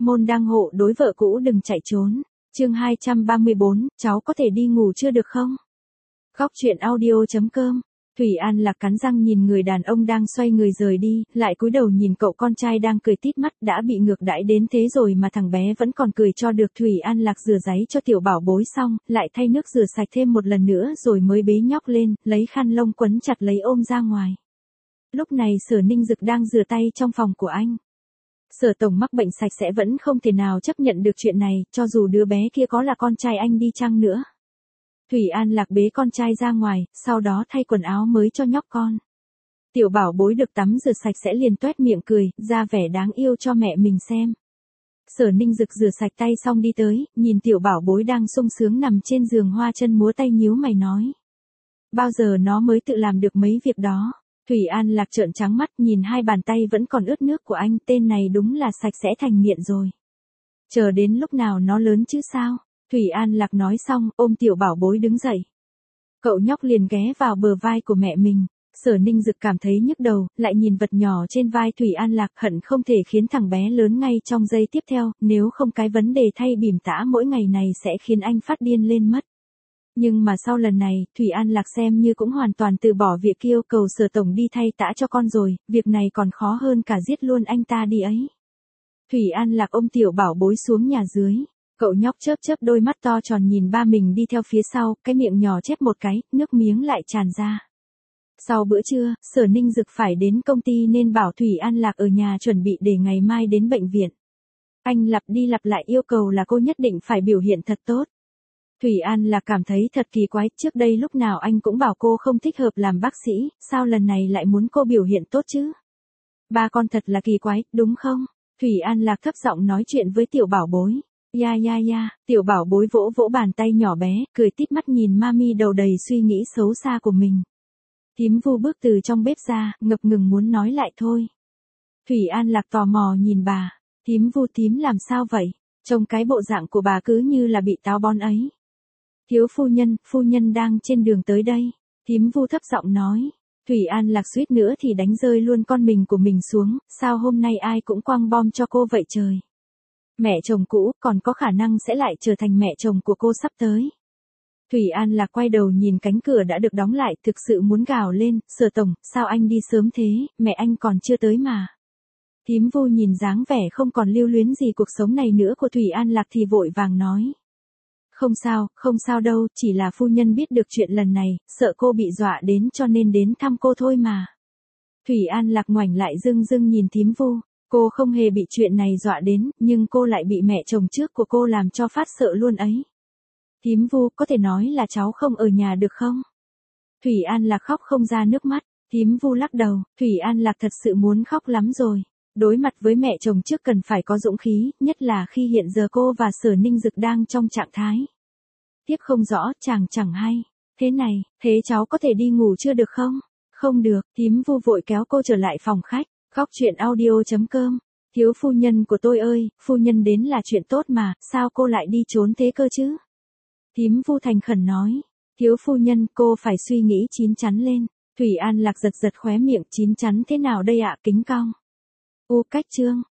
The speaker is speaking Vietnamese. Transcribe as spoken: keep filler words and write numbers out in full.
môn đăng hộ đối vợ cũ đừng chạy trốn. Chương hai trăm ba mươi bốn, cháu có thể đi ngủ chưa được không? Góc truyện audio chấm com. Thủy An Lạc cắn răng nhìn người đàn ông đang xoay người rời đi, lại cúi đầu nhìn cậu con trai đang cười tít mắt, đã bị ngược đãi đến thế rồi mà thằng bé vẫn còn cười cho được. Thủy An Lạc rửa ráy cho tiểu bảo bối xong, lại thay nước rửa sạch thêm một lần nữa rồi mới bế nhóc lên, lấy khăn lông quấn chặt lấy ôm ra ngoài. Lúc này Sở Ninh Dực đang rửa tay trong phòng của anh. Sở tổng mắc bệnh sạch sẽ vẫn không thể nào chấp nhận được chuyện này, cho dù đứa bé kia có là con trai anh đi chăng nữa. Thủy An Lạc bế con trai ra ngoài, sau đó thay quần áo mới cho nhóc con. Tiểu bảo bối được tắm rửa sạch sẽ liền toét miệng cười, ra vẻ đáng yêu cho mẹ mình xem. Sở Ninh Dực rửa sạch tay xong đi tới, nhìn tiểu bảo bối đang sung sướng nằm trên giường hoa chân múa tay nhíu mày nói. Bao giờ nó mới tự làm được mấy việc đó? Thủy An Lạc trợn trắng mắt nhìn hai bàn tay vẫn còn ướt nước của anh, tên này đúng là sạch sẽ thành nghiện rồi. Chờ đến lúc nào nó lớn chứ sao? Thủy An Lạc nói xong, ôm tiểu bảo bối đứng dậy. Cậu nhóc liền ghé vào bờ vai của mẹ mình. Sở Ninh Dực cảm thấy nhức đầu, lại nhìn vật nhỏ trên vai Thủy An Lạc, hận không thể khiến thằng bé lớn ngay trong giây tiếp theo, nếu không cái vấn đề thay bỉm tã mỗi ngày này sẽ khiến anh phát điên lên mất. Nhưng mà sau lần này, Thủy An Lạc xem như cũng hoàn toàn từ bỏ việc yêu cầu Sở tổng đi thay tã cho con rồi, việc này còn khó hơn cả giết luôn anh ta đi ấy. Thủy An Lạc ôm tiểu bảo bối xuống nhà dưới. Cậu nhóc chớp chớp đôi mắt to tròn nhìn ba mình đi theo phía sau, cái miệng nhỏ chép một cái, nước miếng lại tràn ra. Sau bữa trưa, Sở Ninh Dực phải đến công ty nên bảo Thủy An Lạc ở nhà chuẩn bị để ngày mai đến bệnh viện. Anh lặp đi lặp lại yêu cầu là cô nhất định phải biểu hiện thật tốt. Thủy An Lạc cảm thấy thật kỳ quái, trước đây lúc nào anh cũng bảo cô không thích hợp làm bác sĩ, sao lần này lại muốn cô biểu hiện tốt chứ? Ba con thật là kỳ quái, đúng không? Thủy An Lạc thấp giọng nói chuyện với tiểu bảo bối. Ya ya ya, tiểu bảo bối vỗ vỗ bàn tay nhỏ bé, cười tít mắt nhìn mami đầu đầy suy nghĩ xấu xa của mình. Thím Vu bước từ trong bếp ra, ngập ngừng muốn nói lại thôi. Thủy An Lạc tò mò nhìn bà. Thím Vu thím làm sao vậy? Trông cái bộ dạng của bà cứ như là bị táo bón ấy. Thiếu phu nhân, phu nhân đang trên đường tới đây. Thím Vu thấp giọng nói. Thủy An Lạc suýt nữa thì đánh rơi luôn con mình của mình xuống, sao hôm nay ai cũng quăng bom cho cô vậy trời? Mẹ chồng cũ còn có khả năng sẽ lại trở thành mẹ chồng của cô sắp tới. Thủy An Lạc quay đầu nhìn cánh cửa đã được đóng lại, thực sự muốn gào lên, Sở tổng, sao anh đi sớm thế, mẹ anh còn chưa tới mà. Thím Vu nhìn dáng vẻ không còn lưu luyến gì cuộc sống này nữa của Thủy An Lạc thì vội vàng nói. Không sao, không sao đâu, chỉ là phu nhân biết được chuyện lần này, sợ cô bị dọa đến cho nên đến thăm cô thôi mà. Thủy An Lạc ngoảnh lại dưng dưng nhìn thím Vu. Cô không hề bị chuyện này dọa đến, nhưng cô lại bị mẹ chồng trước của cô làm cho phát sợ luôn ấy. Thím Vu, có thể nói là cháu không ở nhà được không? Thủy An Lạc khóc không ra nước mắt. Thím Vu lắc đầu, Thủy An Lạc thật sự muốn khóc lắm rồi. Đối mặt với mẹ chồng trước cần phải có dũng khí, nhất là khi hiện giờ cô và Sở Ninh Dực đang trong trạng thái. Tiếc không rõ, chàng chẳng hay. Thế này, thế cháu có thể đi ngủ chưa được không? Không được, thím Vu vội kéo cô trở lại phòng khách. Góc truyện audio chấm com. Thiếu phu nhân của tôi ơi, phu nhân đến là chuyện tốt mà, sao cô lại đi trốn thế cơ chứ? Thím Vu thành khẩn nói. Thiếu phu nhân, cô phải suy nghĩ chín chắn lên. Thủy An Lạc giật giật khóe miệng, chín chắn thế nào đây ạ, kính cong. U cách chương.